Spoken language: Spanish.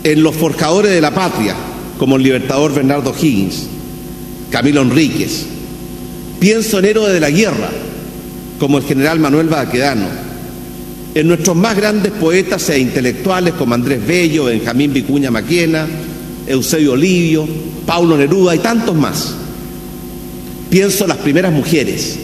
en los forjadores de la patria, como el libertador Bernardo Higgins, Camilo Enríquez. Pienso en héroes de la guerra, como el general Manuel Baquedano, en nuestros más grandes poetas e intelectuales como Andrés Bello, Benjamín Vicuña Maquena, Eusebio Livio, Paulo Neruda y tantos más. Pienso en las primeras mujeres,